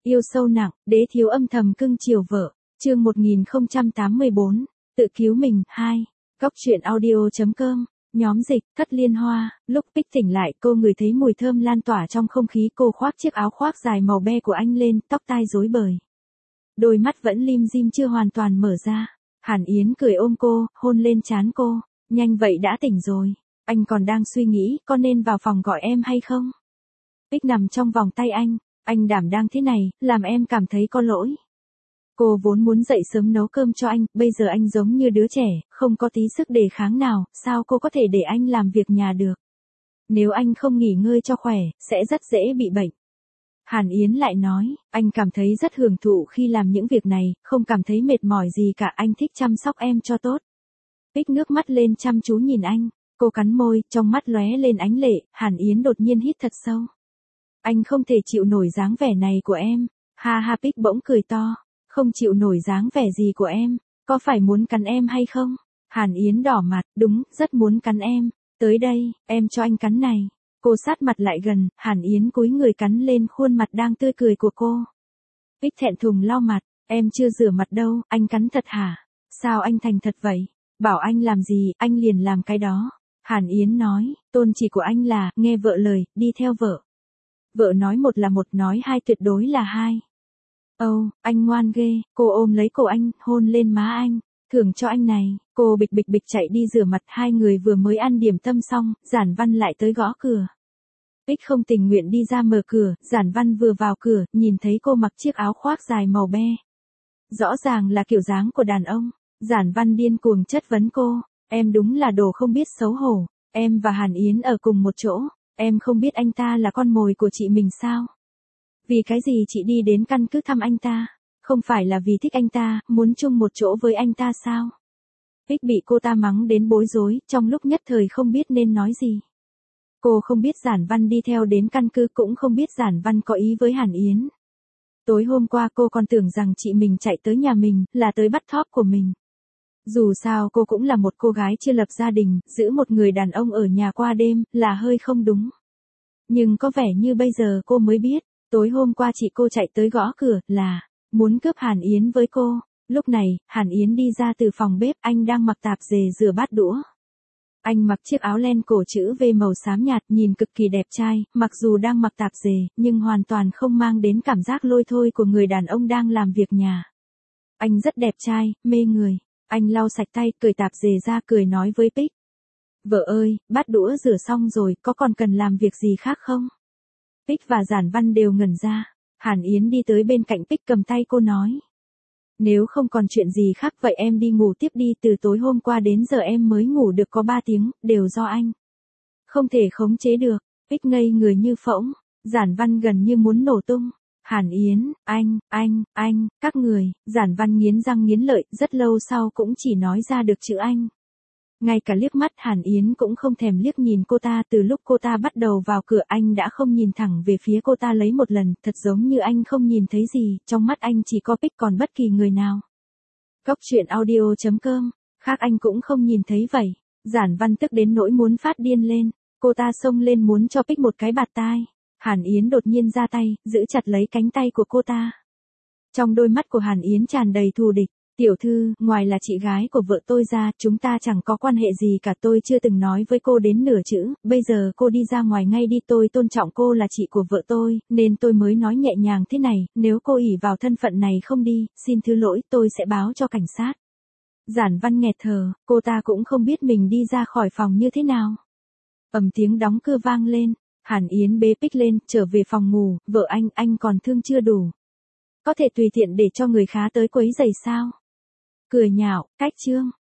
Yêu sâu nặng, đế thiếu âm thầm cưng chiều vợ. Chương 1084, tự cứu mình 2. Góc truyện audio.com. Nhóm dịch, Thất Liên Hoa. Lúc Bích tỉnh lại, cô ngửi thấy mùi thơm lan tỏa trong không khí. Cô khoác chiếc áo khoác dài màu be của anh lên, tóc tai rối bời. Đôi mắt vẫn lim dim chưa hoàn toàn mở ra. Hàn Yến cười ôm cô, hôn lên trán cô. Nhanh vậy đã tỉnh rồi. Anh còn đang suy nghĩ có nên vào phòng gọi em hay không? Bích nằm trong vòng tay anh đảm đang thế này, làm em cảm thấy có lỗi. Cô vốn muốn dậy sớm nấu cơm cho anh, bây giờ anh giống như đứa trẻ, không có tí sức đề kháng nào, sao cô có thể để anh làm việc nhà được? Nếu anh không nghỉ ngơi cho khỏe, sẽ rất dễ bị bệnh. Hàn Yến lại nói, anh cảm thấy rất hưởng thụ khi làm những việc này, không cảm thấy mệt mỏi gì cả, anh thích chăm sóc em cho tốt. Bích nước mắt lên chăm chú nhìn anh, cô cắn môi, trong mắt lóe lên ánh lệ. Hàn Yến đột nhiên hít thật sâu. Anh không thể chịu nổi dáng vẻ này của em. Ha ha, Bích bỗng cười to. Không chịu nổi dáng vẻ gì của em, có phải muốn cắn em hay không? Hàn Yến đỏ mặt, đúng, rất muốn cắn em. Tới đây, em cho anh cắn này. Cô sát mặt lại gần, Hàn Yến cúi người cắn lên khuôn mặt đang tươi cười của cô. Bích thẹn thùng lau mặt, em chưa rửa mặt đâu, anh cắn thật hả? Sao anh thành thật vậy? Bảo anh làm gì, anh liền làm cái đó. Hàn Yến nói, tôn chỉ của anh là, nghe vợ lời, đi theo vợ. Vợ nói một là một, nói hai tuyệt đối là hai. Anh ngoan ghê, cô ôm lấy cổ anh, hôn lên má anh, thưởng cho anh này. Cô bịch bịch bịch chạy đi rửa mặt, hai người vừa mới ăn điểm tâm xong, Giản Văn lại tới gõ cửa. Bích không tình nguyện đi ra mở cửa, Giản Văn vừa vào cửa, nhìn thấy cô mặc chiếc áo khoác dài màu be. Rõ ràng là kiểu dáng của đàn ông. Giản Văn điên cuồng chất vấn cô, em đúng là đồ không biết xấu hổ, em và Hàn Yến ở cùng một chỗ, em không biết anh ta là con mồi của chị mình sao? Vì cái gì chị đi đến căn cứ thăm anh ta? Không phải là vì thích anh ta, muốn chung một chỗ với anh ta sao? Bích bị cô ta mắng đến bối rối, trong lúc nhất thời không biết nên nói gì. Cô không biết Giản Văn đi theo đến căn cứ, cũng không biết Giản Văn có ý với Hàn Yến. Tối hôm qua cô còn tưởng rằng chị mình chạy tới nhà mình, là tới bắt thóp của mình. Dù sao cô cũng là một cô gái chưa lập gia đình, giữ một người đàn ông ở nhà qua đêm, là hơi không đúng. Nhưng có vẻ như bây giờ cô mới biết, tối hôm qua chị cô chạy tới gõ cửa, là muốn cướp Hàn Yến với cô. Lúc này, Hàn Yến đi ra từ phòng bếp, anh đang mặc tạp dề rửa bát đũa. Anh mặc chiếc áo len cổ chữ V màu xám nhạt, nhìn cực kỳ đẹp trai, mặc dù đang mặc tạp dề, nhưng hoàn toàn không mang đến cảm giác lôi thôi của người đàn ông đang làm việc nhà. Anh rất đẹp trai, mê người. Anh lau sạch tay, cởi tạp dề ra, cười nói với Bích. Vợ ơi, bát đũa rửa xong rồi, có còn cần làm việc gì khác không? Bích và Giản Văn đều ngẩn ra. Hàn Yến đi tới bên cạnh Bích, cầm tay cô nói. Nếu không còn chuyện gì khác vậy em đi ngủ tiếp đi, từ tối hôm qua đến giờ em mới ngủ được có 3 tiếng, đều do anh. Không thể khống chế được. Bích ngây người như phỗng. Giản Văn gần như muốn nổ tung. Hàn Yến, anh, các người. Giản Văn nghiến răng nghiến lợi, rất lâu sau cũng chỉ nói ra được chữ anh. Ngay cả liếc mắt Hàn Yến cũng không thèm liếc nhìn cô ta. Từ lúc cô ta bắt đầu vào cửa, anh đã không nhìn thẳng về phía cô ta lấy một lần, thật giống như anh không nhìn thấy gì, trong mắt anh chỉ có Bích còn bất kỳ người nào. Góc truyện audio.com, khác anh cũng không nhìn thấy vậy. Giản Văn tức đến nỗi muốn phát điên lên, cô ta xông lên muốn cho Bích một cái bạt tai. Hàn Yến đột nhiên ra tay, giữ chặt lấy cánh tay của cô ta. Trong đôi mắt của Hàn Yến tràn đầy thù địch. Tiểu thư, ngoài là chị gái của vợ tôi ra, chúng ta chẳng có quan hệ gì cả, tôi chưa từng nói với cô đến nửa chữ, bây giờ cô đi ra ngoài ngay đi, tôi tôn trọng cô là chị của vợ tôi, nên tôi mới nói nhẹ nhàng thế này, nếu cô ỷ vào thân phận này không đi, xin thứ lỗi, tôi sẽ báo cho cảnh sát. Giản Văn nghẹt thở, cô ta cũng không biết mình đi ra khỏi phòng như thế nào. Ầm tiếng đóng cửa vang lên, Hàn Yến bế Bích lên, trở về phòng ngủ, vợ anh còn thương chưa đủ. Có thể tùy tiện để cho người khá tới quấy rầy sao? Cười nhạo, cách chương.